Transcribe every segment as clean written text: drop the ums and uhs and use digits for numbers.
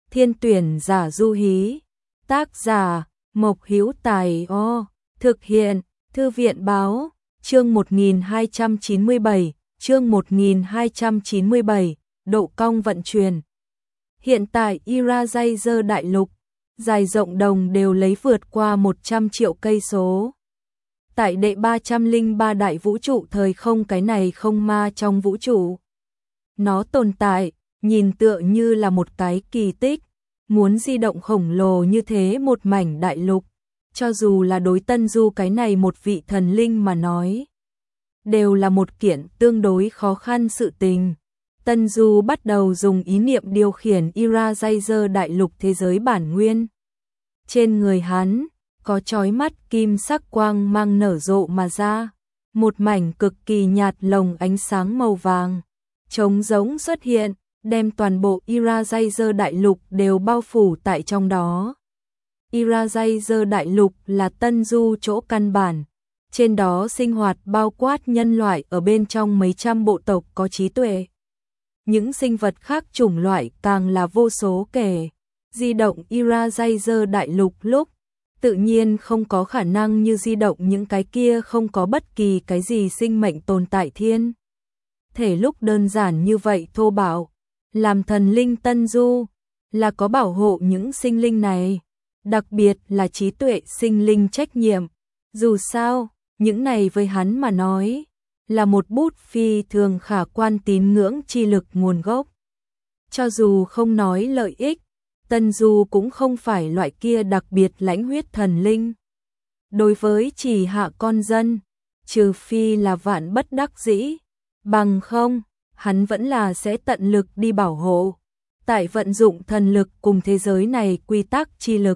Thiên tuyển giả du hí. Tác giả Mộc Hữu Tài. Thực hiện Thư viện báo. Chương 1297, chương 1297, độ cong vận chuyển. Hiện tại Irajaizer đại lục, dài rộng đồng đều lấy vượt qua 100 triệu cây số. Tại đệ 303 đại vũ trụ thời không, cái này không ma trong vũ trụ. Nó tồn tại, nhìn tựa như là một cái kỳ tích, muốn di động khổng lồ như thế một mảnh đại lục. Cho dù là đối Tân Du cái này một vị thần linh mà nói, đều là một kiện tương đối khó khăn sự tình. Tân Du bắt đầu dùng ý niệm điều khiển Irajaizer đại lục thế giới bản nguyên. Trên người hắn, có chói mắt kim sắc quang mang nở rộ mà ra. Một mảnh cực kỳ nhạt lồng ánh sáng màu vàng, trống rỗng xuất hiện, đem toàn bộ Irajaizer đại lục đều bao phủ tại trong đó. Irajaizer đại lục là Tân Du chỗ căn bản, trên đó sinh hoạt bao quát nhân loại ở bên trong mấy trăm bộ tộc có trí tuệ. Những sinh vật khác chủng loại càng là vô số kể. Di động Irajaizer đại lục lúc, tự nhiên không có khả năng như di động những cái kia không có bất kỳ cái gì sinh mệnh tồn tại thiên thể lúc đơn giản như vậy thô bạo. Làm thần linh Tân Du là có bảo hộ những sinh linh này, đặc biệt là trí tuệ sinh linh trách nhiệm. Dù sao, những này với hắn mà nói là một bút phi thường khả quan tín ngưỡng chi lực nguồn gốc. Cho dù không nói lợi ích, Tân Du cũng không phải loại kia đặc biệt lãnh huyết thần linh. Đối với chỉ hạ con dân, trừ phi là vạn bất đắc dĩ, bằng không, hắn vẫn là sẽ tận lực đi bảo hộ. Tại vận dụng thần lực cùng thế giới này quy tắc chi lực,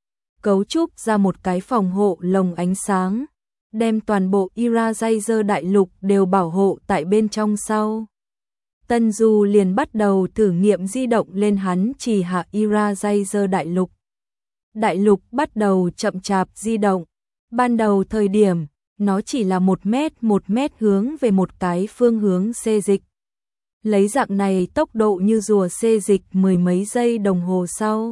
cấu trúc ra một cái phòng hộ lồng ánh sáng, đem toàn bộ Irajaizer đại lục đều bảo hộ tại bên trong sau. Tân Du liền bắt đầu thử nghiệm di động lên hắn chỉ hạ Irajaizer đại lục. Đại lục bắt đầu chậm chạp di động. Ban đầu thời điểm, nó chỉ là 1 mét hướng về một cái phương hướng xê dịch. Lấy dạng này tốc độ như rùa xê dịch 10 mấy giây đồng hồ sau,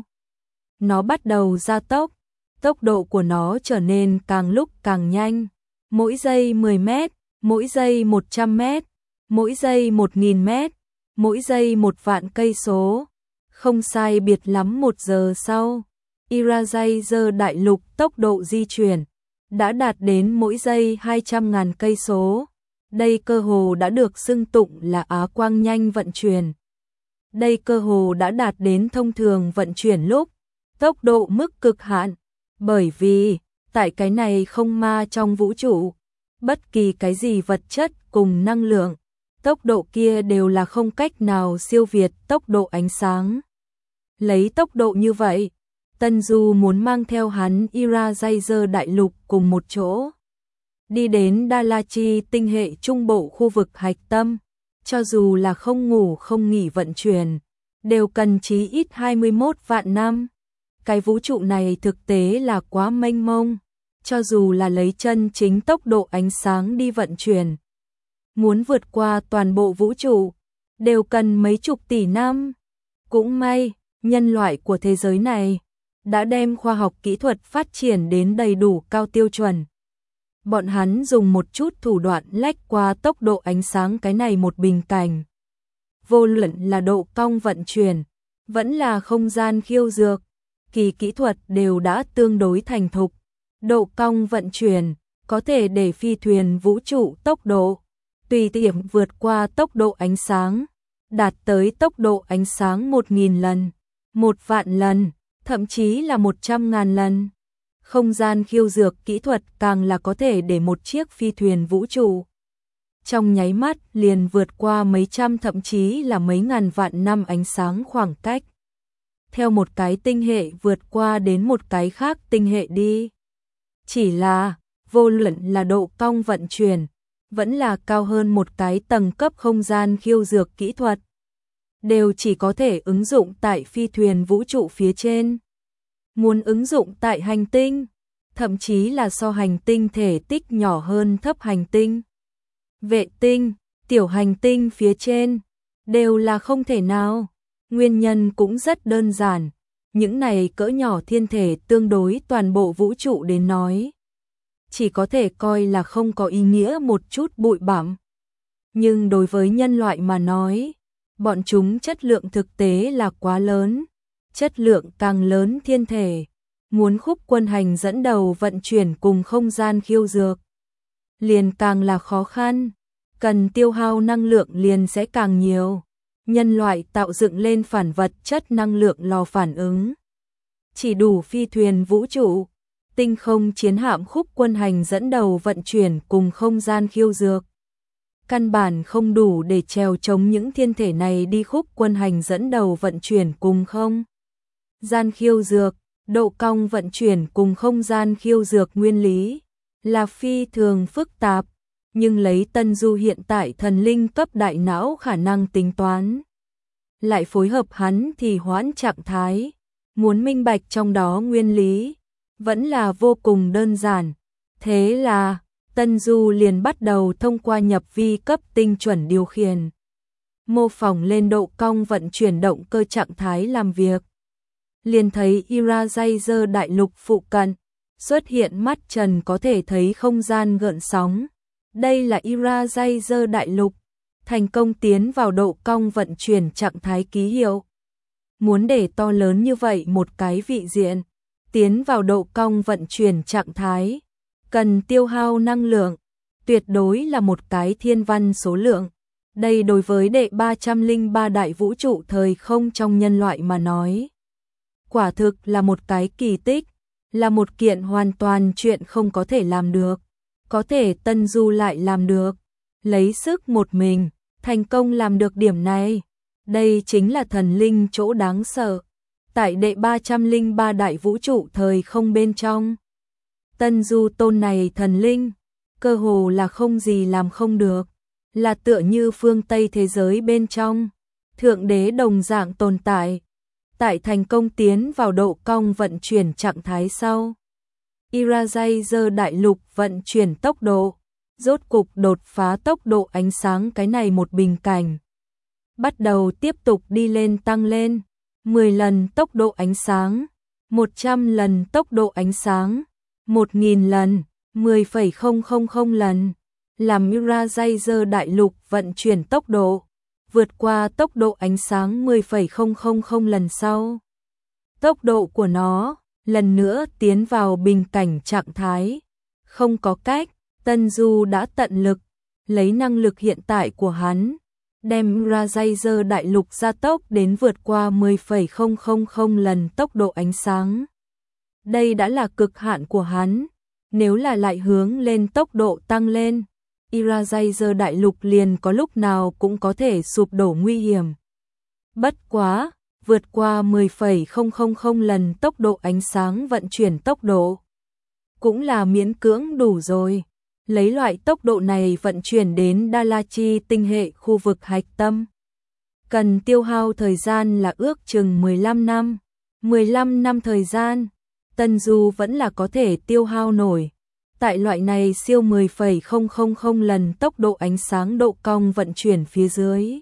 nó bắt đầu gia tốc. Tốc độ của nó trở nên càng lúc càng nhanh. Mỗi giây 10 mét, mỗi giây 100 mét, mỗi giây 1000 mét, mỗi giây 1.000.000 cây số. Không sai biệt lắm 1 giờ sau, Irajaizer đại lục tốc độ di chuyển đã đạt đến mỗi giây 200.000 cây số. Đây cơ hồ đã được xưng tụng là Á quang nhanh vận chuyển. Đây cơ hồ đã đạt đến thông thường vận chuyển lúc tốc độ mức cực hạn, bởi vì tại cái này không ma trong vũ trụ, bất kỳ cái gì vật chất cùng năng lượng, tốc độ kia đều là không cách nào siêu việt tốc độ ánh sáng. Lấy tốc độ như vậy, Tân Du muốn mang theo hắn Irajaizer đại lục cùng một chỗ đi đến Dalachi tinh hệ trung bộ khu vực hạch tâm, cho dù là không ngủ không nghỉ vận chuyển, đều cần chí ít 21 vạn năm. Cái vũ trụ này thực tế là quá mênh mông, cho dù là lấy chân chính tốc độ ánh sáng đi vận chuyển, muốn vượt qua toàn bộ vũ trụ, đều cần mấy chục tỷ năm. Cũng may, nhân loại của thế giới này đã đem khoa học kỹ thuật phát triển đến đầy đủ cao tiêu chuẩn. Bọn hắn dùng một chút thủ đoạn lách qua tốc độ ánh sáng cái này một bình cảnh. Vô luận là độ cong vận chuyển, vẫn là không gian khiêu dược, kỳ kỹ thuật đều đã tương đối thành thục. Độ cong vận chuyển có thể để phi thuyền vũ trụ tốc độ tùy tiện vượt qua tốc độ ánh sáng, đạt tới tốc độ ánh sáng 1000 lần, 1.000.000 lần, thậm chí là 100.000 lần. Không gian khiêu dược kỹ thuật càng là có thể để một chiếc phi thuyền vũ trụ trong nháy mắt liền vượt qua mấy trăm thậm chí là mấy ngàn vạn năm ánh sáng khoảng cách. Theo một cái tinh hệ vượt qua đến một cái khác tinh hệ đi. Chỉ là, vô luận là độ cong vận chuyển, vẫn là cao hơn một cái tầng cấp không gian khiêu dược kỹ thuật, đều chỉ có thể ứng dụng tại phi thuyền vũ trụ phía trên. Muốn ứng dụng tại hành tinh, thậm chí là so hành tinh thể tích nhỏ hơn thấp hành tinh, vệ tinh, tiểu hành tinh phía trên, đều là không thể nào. Nguyên nhân cũng rất đơn giản, những này cỡ nhỏ thiên thể tương đối toàn bộ vũ trụ đến nói, chỉ có thể coi là không có ý nghĩa một chút bụi bặm. Nhưng đối với nhân loại mà nói, bọn chúng chất lượng thực tế là quá lớn, chất lượng càng lớn thiên thể, muốn khúc quân hành dẫn đầu vận chuyển cùng không gian khiêu dược, liền càng là khó khăn, cần tiêu hao năng lượng liền sẽ càng nhiều. Nhân loại tạo dựng lên phản vật chất năng lượng lò phản ứng, chỉ đủ phi thuyền vũ trụ, tinh không chiến hạm khúc quân hành dẫn đầu vận chuyển cùng không gian khiêu dược. Căn bản không đủ để trèo chống những thiên thể này đi khúc quân hành dẫn đầu vận chuyển cùng không gian khiêu dược, độ cong vận chuyển cùng không gian khiêu dược nguyên lý là phi thường phức tạp, nhưng lấy Tân Du hiện tại thần linh cấp đại não khả năng tính toán, lại phối hợp hắn thì hoãn trạng thái, muốn minh bạch trong đó nguyên lý, vẫn là vô cùng đơn giản. Thế là, Tân Du liền bắt đầu thông qua nhập vi cấp tinh chuẩn điều khiển, mô phỏng lên độ cong vận chuyển động cơ trạng thái làm việc. Liền thấy Irajazer đại lục phụ cận, xuất hiện mắt trần có thể thấy không gian gợn sóng. Đây là Irajazer đại lục, thành công tiến vào độ cong vận chuyển trạng thái ký hiệu. Muốn để to lớn như vậy một cái vị diện, tiến vào độ cong vận chuyển trạng thái, cần tiêu hao năng lượng, tuyệt đối là một cái thiên văn số lượng. Đây đối với đệ 303 đại vũ trụ thời không trong nhân loại mà nói, quả thực là một cái kỳ tích, là một kiện hoàn toàn chuyện không có thể làm được. Có thể Tân Du lại làm được, lấy sức một mình, thành công làm được điểm này. Đây chính là thần linh chỗ đáng sợ. Tại đệ 303 đại vũ trụ thời không bên trong, Tân Du tôn này thần linh, cơ hồ là không gì làm không được, là tựa như phương Tây thế giới bên trong, thượng đế đồng dạng tồn tại. Tại thành công tiến vào độ cong vận chuyển trạng thái sau, Irajazer đại lục vận chuyển tốc độ, rốt cục đột phá tốc độ ánh sáng cái này một bình cảnh. Bắt đầu tiếp tục đi lên tăng lên, 10 lần tốc độ ánh sáng, 100 lần tốc độ ánh sáng, 1000 lần, 10,000 lần, làm Irajazer đại lục vận chuyển tốc độ, vượt qua tốc độ ánh sáng 10,000 lần sau. Tốc độ của nó lần nữa tiến vào bình cảnh trạng thái. Không có cách, Tân Du đã tận lực, lấy năng lực hiện tại của hắn, đem Irajazer đại lục gia tốc đến vượt qua 10,000 lần tốc độ ánh sáng. Đây đã là cực hạn của hắn, nếu là lại hướng lên tốc độ tăng lên, Irajazer đại lục liền có lúc nào cũng có thể sụp đổ nguy hiểm. Bất quá, vượt qua 10,000 lần tốc độ ánh sáng vận chuyển tốc độ, cũng là miễn cưỡng đủ rồi. Lấy loại tốc độ này vận chuyển đến Dalachi tinh hệ khu vực hạch tâm, cần tiêu hao thời gian là ước chừng 15 năm. 15 năm thời gian, Tân Du vẫn là có thể tiêu hao nổi. Tại loại này siêu 10,000 lần tốc độ ánh sáng độ cong vận chuyển phía dưới,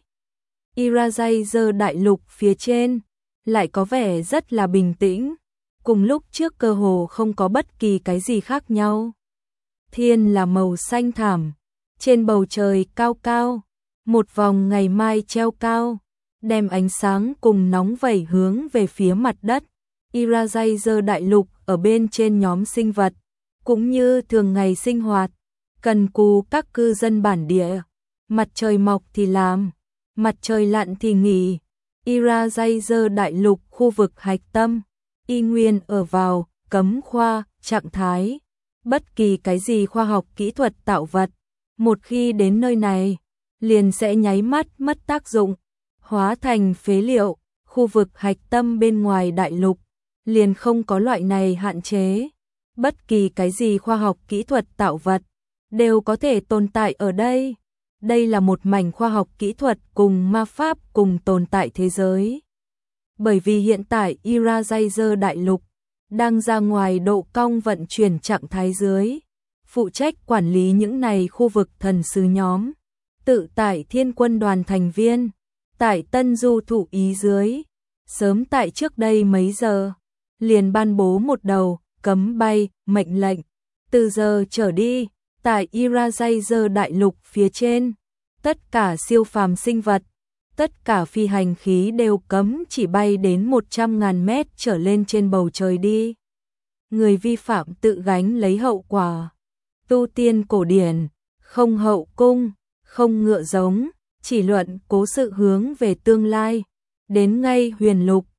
Irajazer đại lục phía trên lại có vẻ rất là bình tĩnh, cùng lúc trước cơ hồ không có bất kỳ cái gì khác nhau. Thiên là màu xanh thẳm, trên bầu trời cao cao, một vòng ngày mai treo cao, đem ánh sáng cùng nóng vẩy hướng về phía mặt đất. Irajazer đại lục ở bên trên nhóm sinh vật, cũng như thường ngày sinh hoạt, cần cù các cư dân bản địa, mặt trời mọc thì làm, mặt trời lặn thì nghỉ. Irajazer đại lục khu vực hạch tâm, y nguyên ở vào cấm khoa trạng thái. Bất kỳ cái gì khoa học kỹ thuật tạo vật, một khi đến nơi này, liền sẽ nháy mắt mất tác dụng, hóa thành phế liệu. Khu vực hạch tâm bên ngoài đại lục, liền không có loại này hạn chế. Bất kỳ cái gì khoa học kỹ thuật tạo vật, đều có thể tồn tại ở đây. Đây là một mảnh khoa học kỹ thuật cùng ma pháp cùng tồn tại thế giới. Bởi vì hiện tại Irajazer đại lục đang ra ngoài độ cong vận chuyển trạng thái dưới, phụ trách quản lý những này khu vực thần sứ nhóm, tự tại thiên quân đoàn thành viên, tại Tân Du thủ ý dưới, sớm tại trước đây mấy giờ, liền ban bố một đầu cấm bay mệnh lệnh, từ giờ trở đi, tại Irajazer đại lục phía trên, tất cả siêu phàm sinh vật, tất cả phi hành khí đều cấm chỉ bay đến 100.000 mét trở lên trên bầu trời đi. Người vi phạm tự gánh lấy hậu quả. Tu tiên cổ điển, không hậu cung, không ngựa giống, chỉ luận cố sự hướng về tương lai. Đến ngay huyền lục,